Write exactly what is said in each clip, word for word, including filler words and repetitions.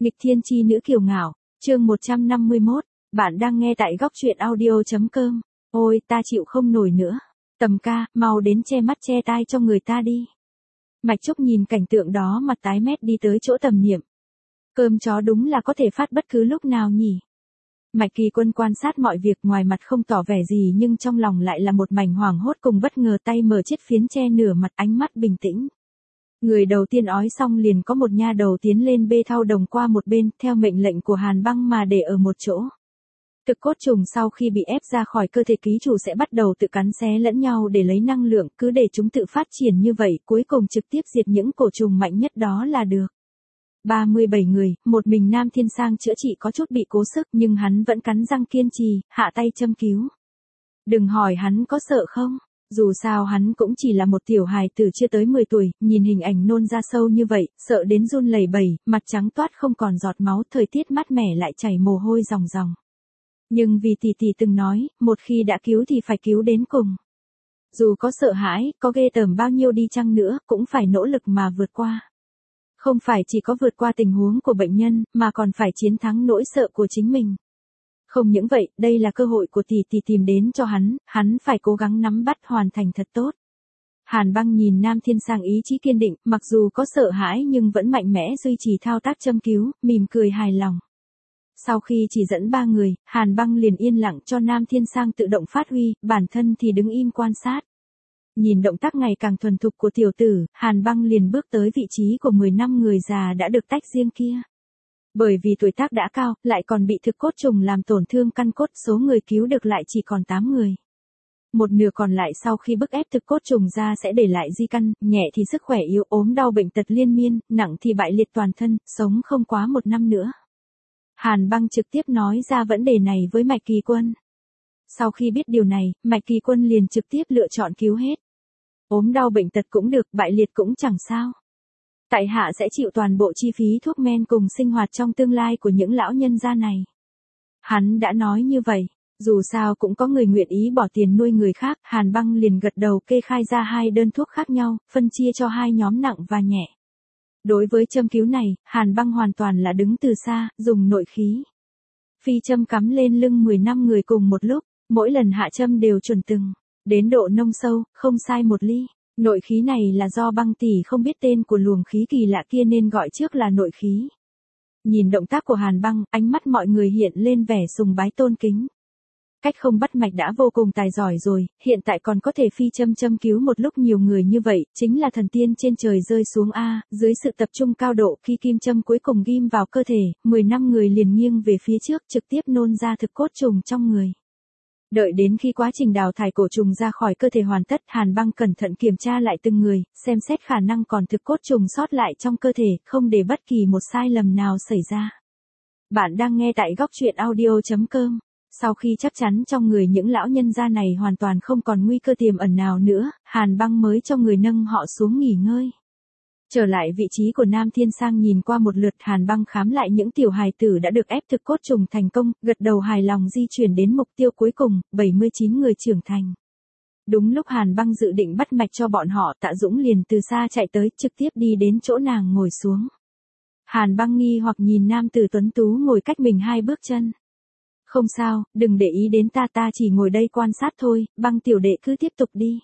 Nghịch thiên chi nữ kiều ngạo, chương một trăm năm mươi mốt, bạn đang nghe tại góc truyện audio.com. Ôi, ta chịu không nổi nữa. Tầm ca, mau đến che mắt che tai cho người ta đi. Mạch Trúc nhìn cảnh tượng đó mặt tái mét đi tới chỗ Tầm Niệm. Cơm chó đúng là có thể phát bất cứ lúc nào nhỉ. Mạch Kỳ Quân quan sát mọi việc, ngoài mặt không tỏ vẻ gì nhưng trong lòng lại là một mảnh hoảng hốt cùng bất ngờ. Tay mở chiếc phiến che nửa mặt, ánh mắt bình tĩnh. Người đầu tiên ói xong liền có một nha đầu tiến lên bê thau đồng qua một bên, theo mệnh lệnh của Hàn Băng mà để ở một chỗ. Thực cốt trùng sau khi bị ép ra khỏi cơ thể ký chủ sẽ bắt đầu tự cắn xé lẫn nhau để lấy năng lượng, cứ để chúng tự phát triển như vậy, cuối cùng trực tiếp diệt những cổ trùng mạnh nhất đó là được. ba mươi bảy người, một mình Nam Thiên Sang chữa trị có chút bị cố sức nhưng hắn vẫn cắn răng kiên trì, hạ tay châm cứu. Đừng hỏi hắn có sợ không. Dù sao hắn cũng chỉ là một tiểu hài tử chưa tới mười tuổi, nhìn hình ảnh nôn ra sâu như vậy, sợ đến run lẩy bẩy, mặt trắng toát không còn giọt máu, thời tiết mát mẻ lại chảy mồ hôi ròng ròng. Nhưng vì tỷ tỷ từng nói, một khi đã cứu thì phải cứu đến cùng. Dù có sợ hãi, có ghê tởm bao nhiêu đi chăng nữa, cũng phải nỗ lực mà vượt qua. Không phải chỉ có vượt qua tình huống của bệnh nhân, mà còn phải chiến thắng nỗi sợ của chính mình. Không những vậy, đây là cơ hội của tỷ tỷ tìm đến cho hắn, hắn phải cố gắng nắm bắt hoàn thành thật tốt. Hàn Băng nhìn Nam Thiên Sang ý chí kiên định, mặc dù có sợ hãi nhưng vẫn mạnh mẽ duy trì thao tác châm cứu, mỉm cười hài lòng. Sau khi chỉ dẫn ba người, Hàn Băng liền yên lặng cho Nam Thiên Sang tự động phát huy, bản thân thì đứng im quan sát. Nhìn động tác ngày càng thuần thục của tiểu tử, Hàn Băng liền bước tới vị trí của mười năm người già đã được tách riêng kia. Bởi vì tuổi tác đã cao, lại còn bị thực cốt trùng làm tổn thương căn cốt, số người cứu được lại chỉ còn tám người. Một nửa còn lại sau khi bức ép thực cốt trùng ra sẽ để lại di căn, nhẹ thì sức khỏe yếu ốm đau bệnh tật liên miên, nặng thì bại liệt toàn thân, sống không quá một năm nữa. Hàn Băng trực tiếp nói ra vấn đề này với Mạch Kỳ Quân. Sau khi biết điều này, Mạch Kỳ Quân liền trực tiếp lựa chọn cứu hết. Ốm đau bệnh tật cũng được, bại liệt cũng chẳng sao. Tại hạ sẽ chịu toàn bộ chi phí thuốc men cùng sinh hoạt trong tương lai của những lão nhân gia này. Hắn đã nói như vậy, dù sao cũng có người nguyện ý bỏ tiền nuôi người khác, Hàn Băng liền gật đầu kê khai ra hai đơn thuốc khác nhau, phân chia cho hai nhóm nặng và nhẹ. Đối với châm cứu này, Hàn Băng hoàn toàn là đứng từ xa, dùng nội khí. Phi châm cắm lên lưng mười năm người cùng một lúc, mỗi lần hạ châm đều chuẩn từng, đến độ nông sâu, không sai một ly. Nội khí này là do Băng tỷ không biết tên của luồng khí kỳ lạ kia nên gọi trước là nội khí. Nhìn động tác của Hàn Băng, ánh mắt mọi người hiện lên vẻ sùng bái tôn kính. Cách không bắt mạch đã vô cùng tài giỏi rồi, hiện tại còn có thể phi châm châm cứu một lúc nhiều người như vậy, chính là thần tiên trên trời rơi xuống a. Dưới sự tập trung cao độ, khi kim châm cuối cùng ghim vào cơ thể, mười năm người liền nghiêng về phía trước, trực tiếp nôn ra thực cốt trùng trong người. Đợi đến khi quá trình đào thải cổ trùng ra khỏi cơ thể hoàn tất, Hàn Băng cẩn thận kiểm tra lại từng người, xem xét khả năng còn thực cốt trùng sót lại trong cơ thể, không để bất kỳ một sai lầm nào xảy ra. Bạn đang nghe tại góc truyện audio.com. Sau khi chắc chắn trong người những lão nhân gia này hoàn toàn không còn nguy cơ tiềm ẩn nào nữa, Hàn Băng mới cho người nâng họ xuống nghỉ ngơi. Trở lại vị trí của Nam Thiên Sang nhìn qua một lượt, Hàn Băng khám lại những tiểu hài tử đã được ép thực cốt trùng thành công, gật đầu hài lòng di chuyển đến mục tiêu cuối cùng, bảy mươi chín người trưởng thành. Đúng lúc Hàn Băng dự định bắt mạch cho bọn họ, Tạ Dũng liền từ xa chạy tới, trực tiếp đi đến chỗ nàng ngồi xuống. Hàn Băng nghi hoặc nhìn nam tử tuấn tú ngồi cách mình hai bước chân. Không sao, đừng để ý đến ta, ta chỉ ngồi đây quan sát thôi, Băng tiểu đệ cứ tiếp tục đi.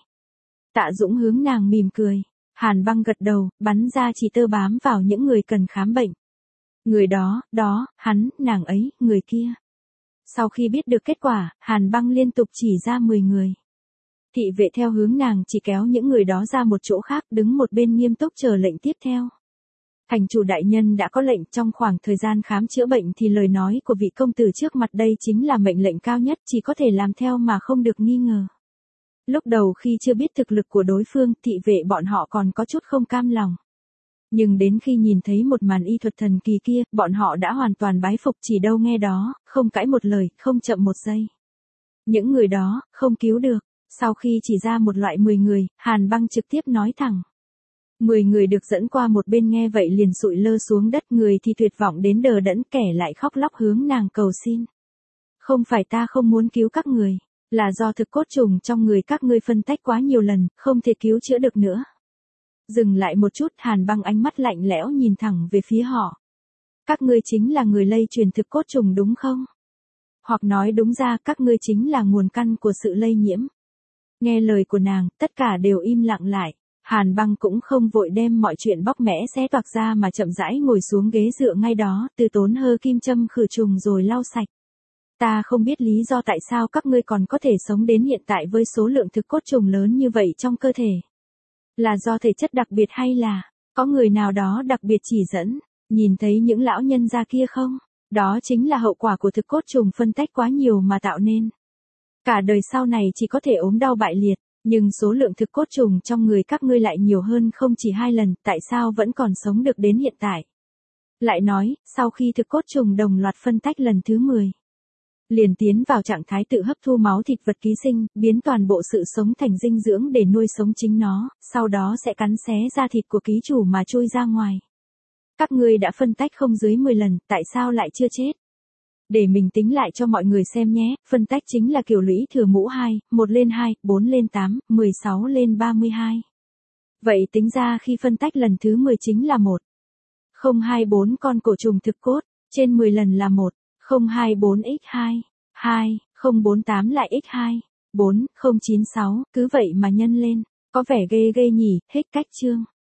Tạ Dũng hướng nàng mỉm cười. Hàn Băng gật đầu, bắn ra chỉ tơ bám vào những người cần khám bệnh. Người đó, đó, hắn, nàng ấy, người kia. Sau khi biết được kết quả, Hàn Băng liên tục chỉ ra mười người. Thị vệ theo hướng nàng chỉ kéo những người đó ra một chỗ khác, đứng một bên nghiêm túc chờ lệnh tiếp theo. Thành chủ đại nhân đã có lệnh, trong khoảng thời gian khám chữa bệnh thì lời nói của vị công tử trước mặt đây chính là mệnh lệnh cao nhất, chỉ có thể làm theo mà không được nghi ngờ. Lúc đầu khi chưa biết thực lực của đối phương, thị vệ bọn họ còn có chút không cam lòng. Nhưng đến khi nhìn thấy một màn y thuật thần kỳ kia, bọn họ đã hoàn toàn bái phục, chỉ đâu nghe đó, không cãi một lời, không chậm một giây. Những người đó, không cứu được. Sau khi chỉ ra một loại mười người, Hàn Băng trực tiếp nói thẳng. Mười người được dẫn qua một bên nghe vậy liền sụi lơ xuống đất, người thì tuyệt vọng đến đờ đẫn, kẻ lại khóc lóc hướng nàng cầu xin. Không phải ta không muốn cứu các người. Là do thực cốt trùng trong người các ngươi phân tách quá nhiều lần, không thể cứu chữa được nữa. Dừng lại một chút, Hàn Băng ánh mắt lạnh lẽo nhìn thẳng về phía họ. Các ngươi chính là người lây truyền thực cốt trùng đúng không? Hoặc nói đúng ra các ngươi chính là nguồn căn của sự lây nhiễm. Nghe lời của nàng, tất cả đều im lặng lại. Hàn Băng cũng không vội đem mọi chuyện bóc mẽ xé toạc ra mà chậm rãi ngồi xuống ghế dựa ngay đó, từ tốn hơ kim châm khử trùng rồi lau sạch. Ta không biết lý do tại sao các ngươi còn có thể sống đến hiện tại với số lượng thực cốt trùng lớn như vậy trong cơ thể. Là do thể chất đặc biệt hay là có người nào đó đặc biệt chỉ dẫn, nhìn thấy những lão nhân gia kia không? Đó chính là hậu quả của thực cốt trùng phân tách quá nhiều mà tạo nên. Cả đời sau này chỉ có thể ốm đau bại liệt, nhưng số lượng thực cốt trùng trong người các ngươi lại nhiều hơn không chỉ hai lần, tại sao vẫn còn sống được đến hiện tại? Lại nói, sau khi thực cốt trùng đồng loạt phân tách lần thứ mười, liền tiến vào trạng thái tự hấp thu máu thịt vật ký sinh, biến toàn bộ sự sống thành dinh dưỡng để nuôi sống chính nó, sau đó sẽ cắn xé da thịt của ký chủ mà chui ra ngoài. Các ngươi đã phân tách không dưới mười lần, tại sao lại chưa chết? Để mình tính lại cho mọi người xem nhé, phân tách chính là kiểu lũy thừa mũ hai, một lên hai, bốn lên tám, mười sáu lên ba mươi hai. Vậy tính ra khi phân tách lần thứ mười chính là một không hai bốn con cổ trùng thực cốt, trên mười lần là một không hai bốn nhân hai, hai không bốn tám lại nhân hai, bốn không chín sáu, cứ vậy mà nhân lên, có vẻ ghê ghê nhỉ, hết cách chương.